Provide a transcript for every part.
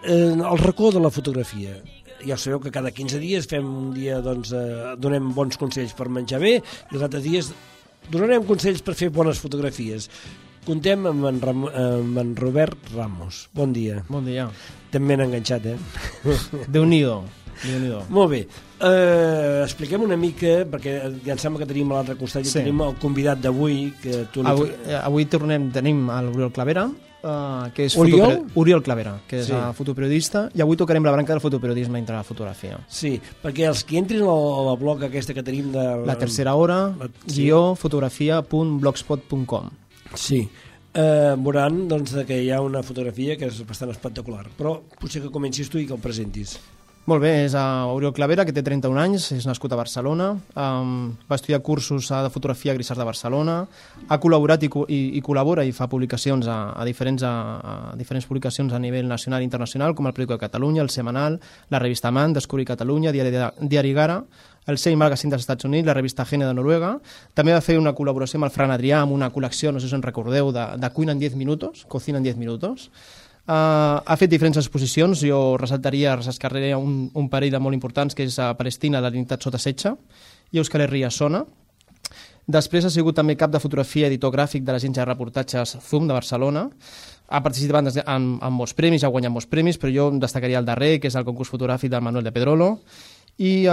el racó de la fotografia. Ja sabeu que cada 15 dies fem un dia, doncs, donem bons consells per menjar bé i els altres dies donarem consells per fer bones fotografies. Contem amb en Robert Ramos. Bon dia. Bon dia. Estem ben enganxat, Déu-n'hi-do. Molt bé. Expliquem una mica, perquè ja em sembla que tenim a l'altre costat i tenim el convidat d'avui. Avui tenim l'Oriol Clavera, que és Oriol Clavera, que és fotoperiodista, i avui tocarem la branca del fotoperiodisme entre la fotografia. Sí, perquè els que entrin al blog aquesta que tenim de... La tercera hora, fotografia.blogspot.com. Sí, veuran doncs, que hi ha una fotografia que és bastant espectacular, però potser que comencis tu i que el presentis. Molt bé, és Oriol Clavera, que té 31 anys, és nascut a Barcelona, va estudiar cursos de fotografia a Grisart de Barcelona, ha col·laborat i col·labora i fa publicacions a diferents publicacions a nivell nacional i internacional, com el Periódico de Catalunya, el Semanal, la revista Man, Descobrir Catalunya, Diari Gara, el Sei Magazine dels Estats Units, la revista Gene de Noruega. També va fer una col·laboració amb el Fran Adrià, amb una col·lecció, no sé si en recordeu, de Cuina en 10 minutos, Cocina en 10 minutos. Ha fet diferents exposicions, jo ressaltaria un parell de molt importants, que és Palestina, la dignitat sota setge, i Euskal Herria Sona. Després ha sigut també cap de fotografia editor gràfic de l'agència de reportatges Zoom de Barcelona. Ha participat en molts premis, ha guanyat molts premis, però jo destacaria el darrer, que és el concurs fotogràfic del Manuel de Pedrolo. I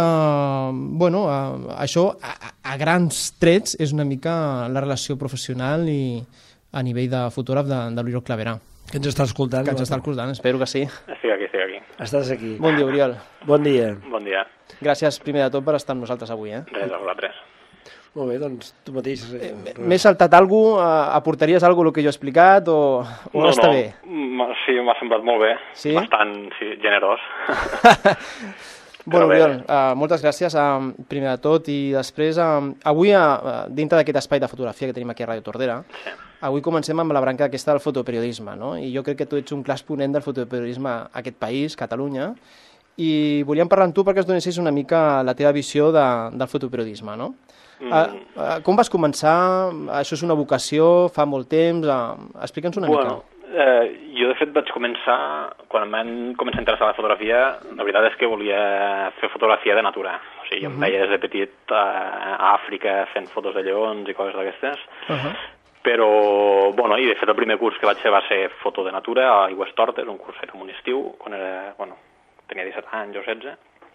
això, a grans trets, és una mica la relació professional i a nivell de fotògraf de l'Oriol Clavera. Que ens està escoltant. Que ens està escoltant, espero que sí. Estic aquí. Estàs aquí. Bon dia, Oriol. Bon dia. Bon dia. Gràcies, primer de tot, per estar amb nosaltres avui. Res, a vosaltres. Molt bé, doncs tu mateix... M'he saltat alguna cosa? Aportaries alguna cosa que jo he explicat o no, està bé? Sí, m'ha semblat molt bé. Sí? Bastant generós. Bueno, Oriol, moltes gràcies, primer de tot, i després, avui, dintre d'aquest espai de fotografia que tenim aquí a Ràdio Tordera, avui comencem amb la branca aquesta del fotoperiodisme, no? I jo crec que tu ets un clar exponent del fotoperiodisme a aquest país, Catalunya, i volíem parlar amb tu perquè ens donessis una mica la teva visió del fotoperiodisme, no? Com vas començar? Això és una vocació? Fa molt temps? Explica'ns una mica. Jo, de fet, vaig començar, quan em van començar a interessar la fotografia, la veritat és que volia fer fotografia de natura. O sigui, em veia des de petit a Àfrica fent fotos de lleons i coses d'aquestes. Però, bueno, i de fet el primer curs que vaig fer va ser foto de natura a Aigües Tortes, un curs era un estiu, quan era, bueno, tenia 17 anys o 16,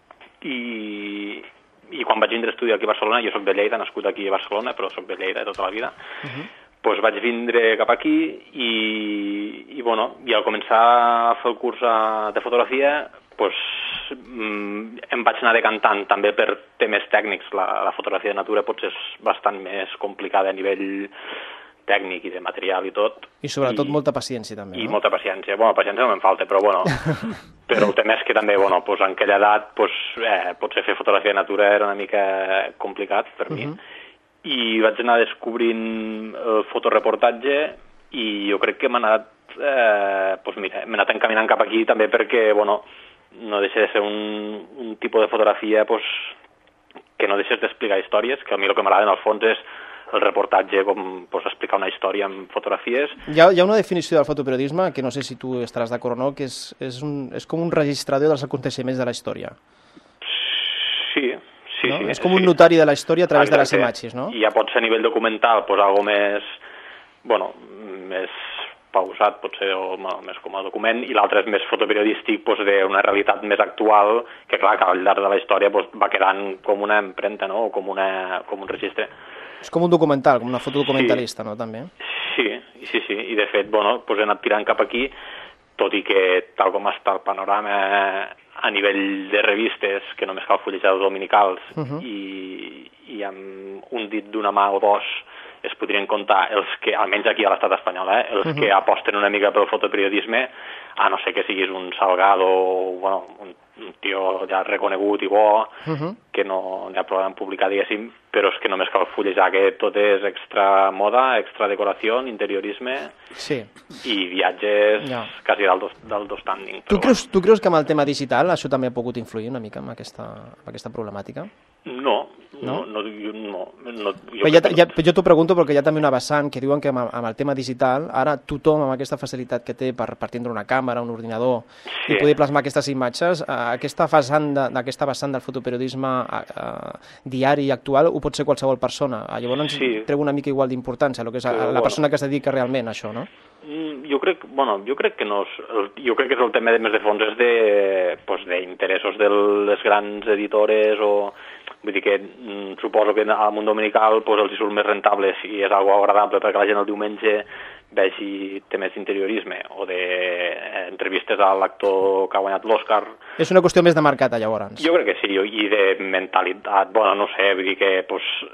i quan vaig vindre a estudiar aquí a Barcelona, jo soc de Lleida, nascut aquí a Barcelona, però soc de Lleida tota la vida, doncs vaig vindre cap aquí i bueno, i al començar a fer el curs de fotografia, doncs em vaig anar decantant també per temes tècnics. La fotografia de natura potser és bastant més complicada a nivell tècnic i de material i tot. I sobretot molta paciència també, no? I molta paciència. Bueno, paciència no me'n falta, però bueno. Però el tema és que també, bueno, pues en aquella edat potser fer fotografia de natura era una mica complicat per mi. I vaig anar descobrint el fotoreportatge i jo crec que m'he anat encaminant cap aquí també perquè, bueno, no deixa de ser un tipus de fotografia que no deixes d'explicar històries, que a mi el que m'agrada en el fons és el reportatge, com explicar una història amb fotografies. Hi ha una definició del fotoperiodisme, que no sé si tu estaràs d'acord o no, que és com un registrador dels aconteixements de la història. Sí. No? És com un notari de la història a través de les imatges, no? I ja pot ser a nivell documental, algo més, bueno, més pausat, potser, o més com a document, i l'altre és més fotoperiodístic, d'una realitat més actual, que clar, que al llarg de la història va quedant com una empremta, no? O com un registre. És com un documental, com una fotodocumentalista, no, també? Sí, i de fet, bueno, he anat tirant cap aquí, tot i que tal com està el panorama a nivell de revistes, que només cal fullejar els dominicals, i amb un dit d'una mà o dos es podrien comptar els que, almenys aquí a l'estat espanyol, els que aposten una mica pel fotoperiodisme, a no ser que siguis un Salgado, bueno, un tio ja reconegut i bo, que no n'hi ha problema en publicar, diguéssim, però és que només cal fullejar que tot és extra moda, extra decoració, interiorisme i viatges quasi d'alto standing. Tu creus que amb el tema digital això també ha pogut influir una mica en aquesta problemàtica? No, No. Jo t'ho pregunto perquè hi ha també una vessant que diuen que amb el tema digital, ara tothom amb aquesta facilitat que té per tindre una càmera, un ordinador i poder plasmar aquestes imatges, aquesta vessant del fotoperiodisme diari i actual ho pot ser qualsevol persona. Llavors treu una mica igual d'importància el que és la persona que es dedica realment a això, no? Jo crec que no és... Jo crec que és el tema més de fons és d'interessos de les grans editores o... Vull dir que suposo que al món dominical els hi surt més rentable si és algo agradable perquè la gent el diumenge vegi temes d'interiorisme o d'entrevistes a l'actor que ha guanyat l'Oscar. És una qüestió més de mercat, llavors. Jo crec que sí, i de mentalitat. No sé, vull dir que...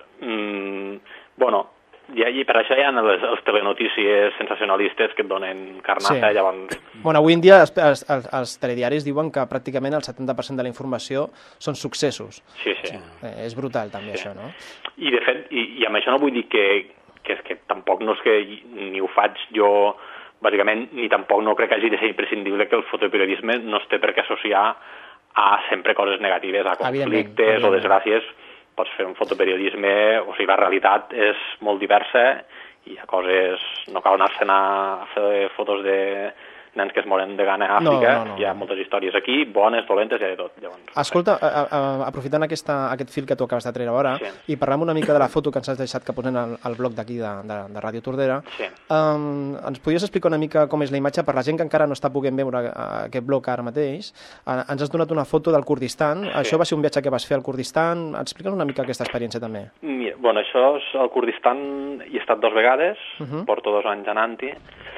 I per això hi ha les telenotícies sensacionalistes que et donen carnassa, llavors... Avui en dia els telediaris diuen que pràcticament el 70% de la informació són successos. Sí. És brutal, també, això, no? I, de fet, i amb això no vull dir que tampoc no és que ni ho faig jo, bàsicament, ni tampoc no crec que hagi de ser imprescindible que el fotoperiodisme no es té per què associar a sempre coses negatives, a conflictes o desgràcies. Pots fer un fotoperiodisme, o sigui, la realitat és molt diversa i hi ha coses... No cal anar-se'n a fer fotos de nens que es moren de gana a Àfrica. Hi ha moltes històries aquí, bones, dolentes, hi ha de tot. Llavors, escolta, aprofitant aquest fil que tu acabes de treure ara, i parlant una mica de la foto que ens has deixat que posem al blog d'aquí de Ràdio Tordera, ens podries explicar una mica com és la imatge? Per la gent que encara no està podent veure aquest blog ara mateix, ens has donat una foto del Kurdistan. Això va ser un viatge que vas fer al Kurdistan. Explica'ns una mica aquesta experiència també. Això és al Kurdistan, hi he estat 2 vegades, porto 2 anys anant-hi.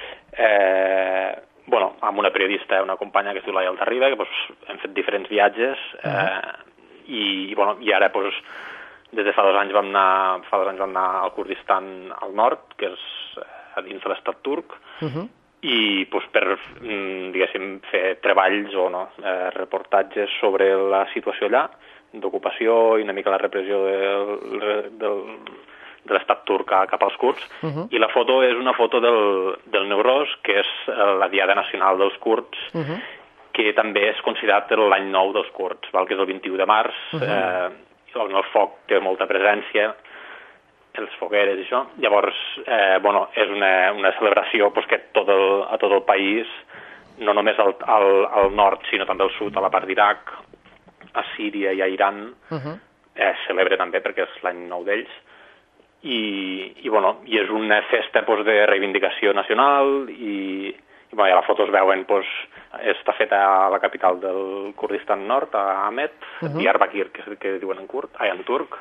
Amb una periodista, una companya que es diu Laia Altarriba, que hem fet diferents viatges i ara des de fa 2 anys vam anar al Kurdistan al nord, que és a dins de l'estat turc, i per, diguéssim, fer treballs o reportatges sobre la situació allà, d'ocupació i una mica la repressió de l'estat turc cap als kurds, i la foto és una foto del Newroz, que és la diada nacional dels kurds, que també és considerat l'any nou dels kurds, que és el 21 de març, on el foc té molta presència, les fogueres i això. Llavors, és una celebració que a tot el país, no només al nord, sinó també al sud, a la part d'Iraq, a Síria i a Iran, celebra també perquè és l'any nou d'ells. I és una festa de reivindicació nacional i a la foto es veuen, està feta a la capital del Kurdistan Nord, a Ahmed, Diyarbakir, que diuen en turc,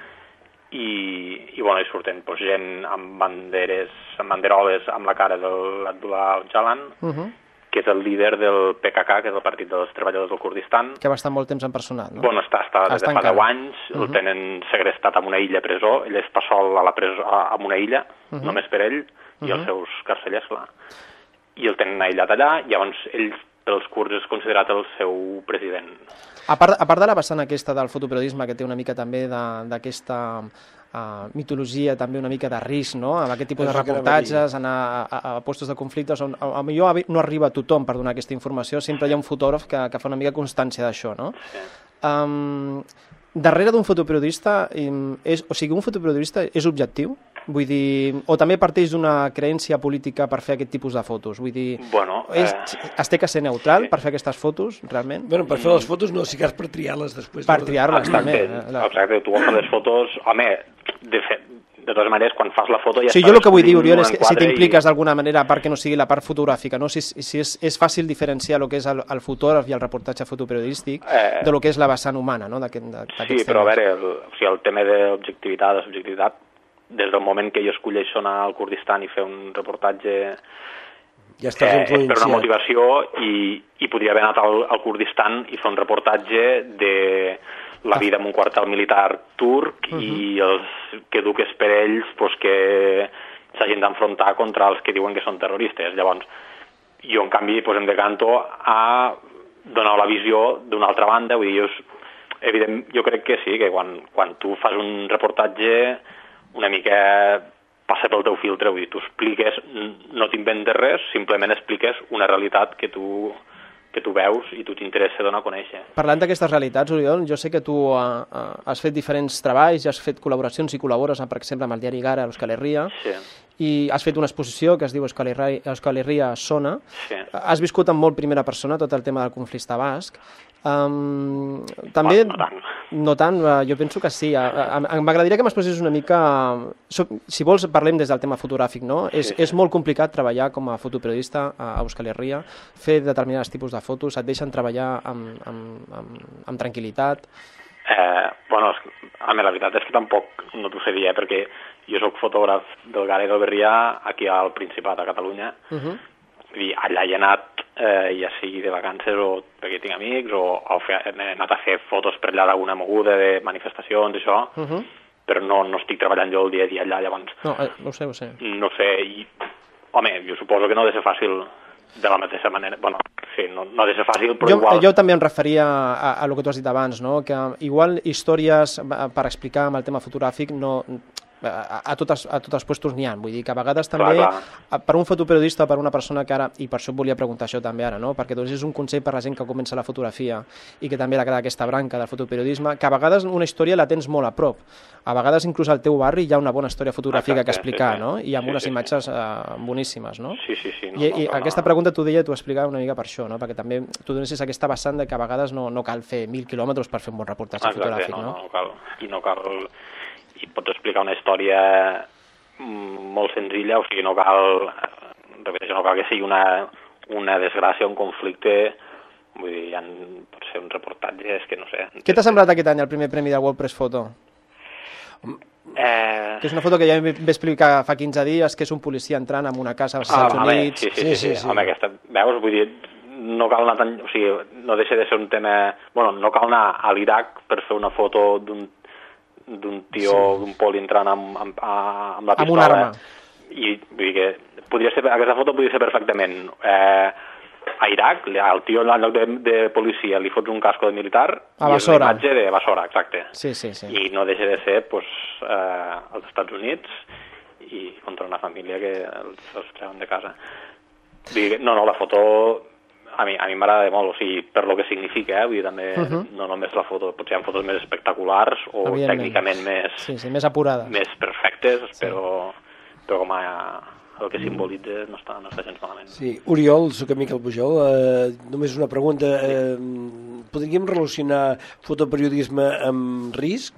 i surten gent amb banderoles amb la cara de l'Abdullah Öcalan, que és el líder del PKK, que és el Partit dels Treballadors del Kurdistan. Que va estar molt temps empresonat, no? Està des de fa 10 anys, el tenen segrestat en una illa a presó, ell està sol a la presó, en una illa, només per ell, i els seus carcellers, clar. I el tenen aïllat allà, llavors ell, pels kurds, és considerat el seu president. A part de la vessant aquesta del fotoperiodisme, que té una mica també d'aquesta mitologia, també una mica de risc, no? Amb aquest tipus de reportatges, anar a postos de conflictes on potser no arriba tothom per donar aquesta informació, sempre hi ha un fotògraf que fa una mica constància d'això, no? Darrere d'un fotoperiodista, un fotoperiodista és objectiu? Vull dir, o també parteix d'una creència política per fer aquest tipus de fotos? Vull dir, es té que ser neutral per fer aquestes fotos, realment? Per fer les fotos no, si cas per triar-les després. Per triar-les, també. Exacte, tu agafes les fotos, home, de totes maneres, quan fas la foto ja... Sí, jo el que vull dir, Oriol, és que si t'impliques d'alguna manera, a part que no sigui la part fotogràfica, no? Si és fàcil diferenciar el que és el fotògraf i el reportatge fotoperiodístic de lo que és la vessant humana, no? Sí, però a veure, el tema d'objectivitat, de subjectivitat, des del moment que jo escolleixo anar al Kurdistan i fer un reportatge ja estàs influenciat per una motivació i podria haver anat al Kurdistan i fer un reportatge de la vida en un quartel militar turc i els que duques per ells que s'hagin d'enfrontar contra els que diuen que són terroristes. Llavors, jo en canvi em decanto a donar la visió d'una altra banda. Vull dir, jo crec que sí, que quan tu fas un reportatge una mica passa pel teu filtre, vull dir, tu expliques, no t'inventes res, simplement expliques una realitat que tu que tu veus i tu t'interessa donar a conèixer. Parlant d'aquestes realitats, Oriol, jo sé que tu has fet diferents treballs i has fet col·laboracions i col·labores, per exemple, amb el diari Gara, l'Euskal Herria, Sí. i has fet una exposició que es diu Euskal Herria Sona. Sí. Has viscut en molt primera persona tot el tema del conflicte basc. També, No tant. no tant, jo penso que sí. M'agradaria que m'expressés una mica... Si vols, parlem des del tema fotogràfic, no? Sí. És molt complicat treballar com a fotoperiodista a Euskal Herria, fer determinats tipus de fotos, et deixen treballar amb tranquil·litat. Bueno, a mi la veritat és que tampoc no t'ho sé dir, perquè jo sóc fotògraf del Gara i del Berrià aquí al Principat, a Catalunya. I allà he anat, ja sigui de vacances o perquè tinc amics, o he anat a fer fotos per allà d'alguna moguda de manifestacions i això, però no estic treballant jo el dia a dia allà, llavors... No, ho sé. No sé, i... Home, jo suposo que no ha de ser fàcil de la mateixa manera. Bueno, sí, no ha de ser fàcil, però igual... Jo també em referia a el que tu has dit abans, no? Que igual històries per explicar amb el tema fotogràfic no... A tots els puestos n'hi ha, vull dir que a vegades també, per un fotoperiodista o per una persona que ara, i per això et volia preguntar això també ara, no? Perquè doncs és un consell per la gent que comença la fotografia i que també agrada aquesta branca del fotoperiodisme, que a vegades una història la tens molt a prop, a vegades inclús al teu barri hi ha una bona història fotogràfica que explicar, no? I amb unes imatges boníssimes, no? Sí. I aquesta pregunta t'ho deia, t'ho explicava una mica per això, no? Perquè també tu dones aquesta vessant de que a vegades no cal fer 1.000 quilòmetres per fer un bon reportatge fotogràfic, no? No cal... I pots explicar una història molt senzilla, o sigui, no cal que sigui una desgràcia, un conflicte, vull dir, pot ser un reportatge, és que no sé. Què t'ha semblat aquest any el primer premi de WordPress Photo? Que és una foto que ja vam explicar fa 15 dies, que és un policia entrant en una casa als Estats Units. Sí. Home, aquesta, veus, vull dir, no cal anar tan... O sigui, no deixa de ser un tema... Bueno, no cal anar a l'Iraq per fer una foto d'un tio, d'un poli entrant amb la pistola. Amb una arma. I vull dir que aquesta foto podria ser perfectament a Iraq, el tio en lloc de policia li fots un casco de militar a i és una Basora. imatge de Basora, exacte. Sí. I no deixa de ser als Estats Units i contra una família que els treuen de casa. Vull dir que, no, la foto... A mi m'agrada molt, o sigui, per lo que significa, vull dir, també, no només la foto, potser hi ha fotos més espectaculars o tècnicament més... Sí, més apurades. Més perfectes, però com el que simbolitza no està gens malament. Sí, Oriol, soc Miquel Pujol, només una pregunta. Podríem relacionar fotoperiodisme amb risc?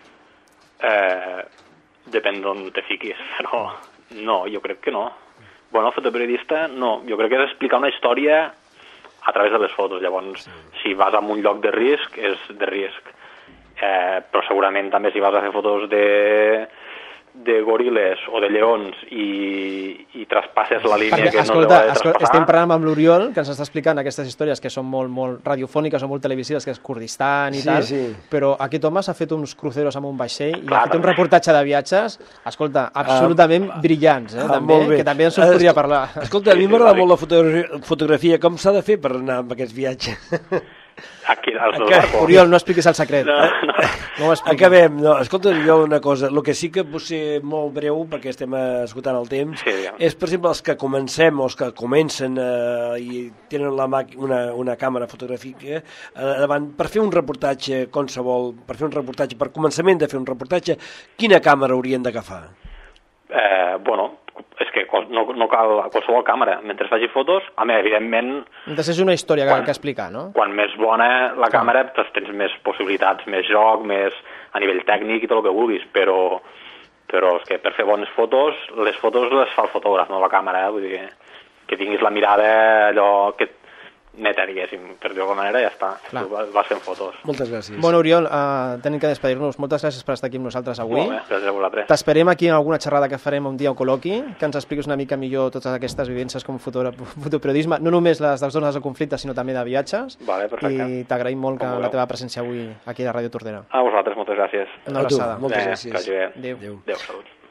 Depèn d'on te fiquis, però no, jo crec que no. Bueno, fotoperiodista, no. Jo crec que és explicar una història a través de les fotos. Llavors, si vas a un lloc de risc, és de risc. Però segurament també si vas a fer fotos de goril·les o de lleons i traspasses la línia que no deu de traspassar... Estem parlant amb l'Oriol, que ens està explicant aquestes històries que són molt radiofòniques o molt televisives, que és Kurdistan i tal, però aquest home s'ha fet uns cruceros amb un vaixell i ha fet un reportatge de viatges, escolta, absolutament brillants, també, que també ens podria parlar. Escolta, a mi m'agrada molt la fotografia. Com s'ha de fer per anar amb aquests viatges? Aquí, Oriol, no expliquis el secret. No acabem. No, escolta, jo una cosa, el que sí que pot ser molt breu, perquè estem esgotant el temps, és, per exemple, els que comencem o els que comencen i tenen una càmera fotogràfica davant, per fer un reportatge qualsevol, per començament de fer un reportatge, quina càmera haurien d'agafar? Bueno, és que no cal qualsevol càmera. Mentre faci fotos, evidentment... Mentre és una història que explicar, no? Quan més bona la càmera, doncs tens més possibilitats, més joc, més a nivell tècnic i tot el que vulguis, però és que per fer bones fotos, les fotos les fa el fotògraf, no la càmera, vull dir que tinguis la mirada allò que neta, diguéssim, per dir-ho d'alguna manera, ja està. Tu vas fent fotos. Moltes gràcies. Bueno, Oriol, tenim que despedir-nos. Moltes gràcies per estar aquí amb nosaltres avui. Molt bé, gràcies a vosaltres. T'esperem aquí en alguna xerrada que farem un dia o col·loqui, que ens expliquis una mica millor totes aquestes vivències com fotoperiodisme, no només les zones de conflicte, sinó també de viatges. Vale, perfecte. I t'agraïm molt la teva presència avui aquí a Ràdio Tordera. A vosaltres, moltes gràcies. Una abraçada. Moltes gràcies. Que vagi bé. Adéu. Adéu, salut.